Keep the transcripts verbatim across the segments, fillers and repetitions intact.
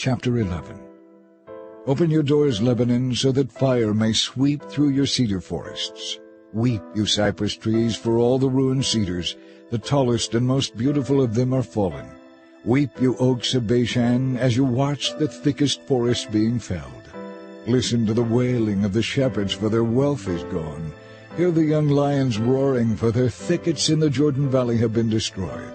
Chapter eleven. Open your doors, Lebanon, so that fire may sweep through your cedar forests. Weep, you cypress trees, for all the ruined cedars. The tallest and most beautiful of them are fallen. Weep, you oaks of Bashan, as you watch the thickest forests being felled. Listen to the wailing of the shepherds, for their wealth is gone. Hear the young lions roaring, for their thickets in the Jordan Valley have been destroyed.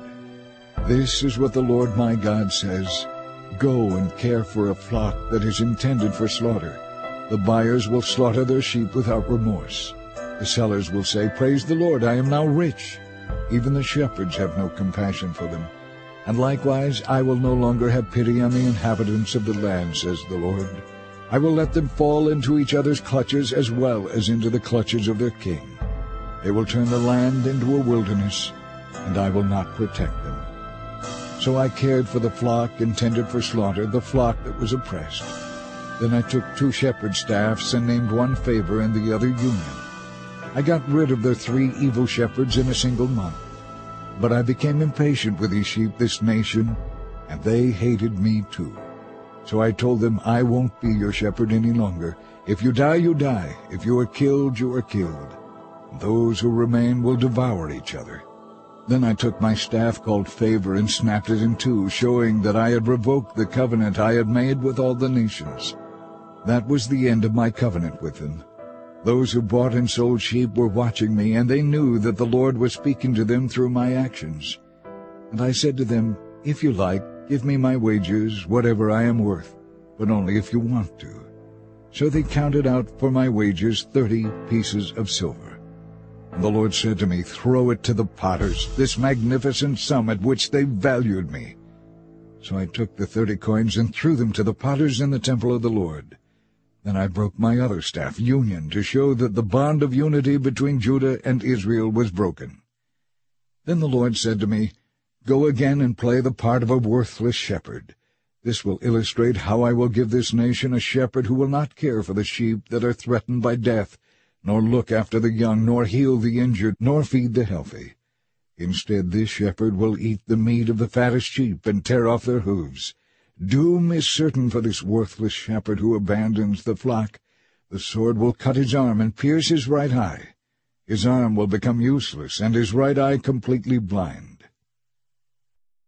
This is what the Lord my God says: Go and care for a flock that is intended for slaughter. The buyers will slaughter their sheep without remorse. The sellers will say, Praise the Lord, I am now rich. Even the shepherds have no compassion for them. And likewise I will no longer have pity on the inhabitants of the land, says the Lord. I will let them fall into each other's clutches as well as into the clutches of their king. They will turn the land into a wilderness, and I will not protect them. So I cared for the flock intended for slaughter, the flock that was oppressed. Then I took two shepherd staffs and named one Favor and the other Union. I got rid of their three evil shepherds in a single month. But I became impatient with these sheep, this nation, and they hated me too. So I told them, I won't be your shepherd any longer. If you die, you die. If you are killed, you are killed. Those who remain will devour each other. Then I took my staff called Favor and snapped it in two, showing that I had revoked the covenant I had made with all the nations. That was the end of my covenant with them. Those who bought and sold sheep were watching me, and they knew that the Lord was speaking to them through my actions. And I said to them, If you like, give me my wages, whatever I am worth, but only if you want to. So they counted out for my wages thirty pieces of silver. And the Lord said to me, Throw it to the potters, this magnificent sum at which they valued me. So I took the thirty coins and threw them to the potters in the temple of the Lord. Then I broke my other staff, Union, to show that the bond of unity between Judah and Israel was broken. Then the Lord said to me, Go again and play the part of a worthless shepherd. This will illustrate how I will give this nation a shepherd who will not care for the sheep that are threatened by death, nor look after the young, nor heal the injured, nor feed the healthy. Instead, this shepherd will eat the meat of the fattest sheep and tear off their hooves. Doom is certain for this worthless shepherd who abandons the flock. The sword will cut his arm and pierce his right eye. His arm will become useless, and his right eye completely blind.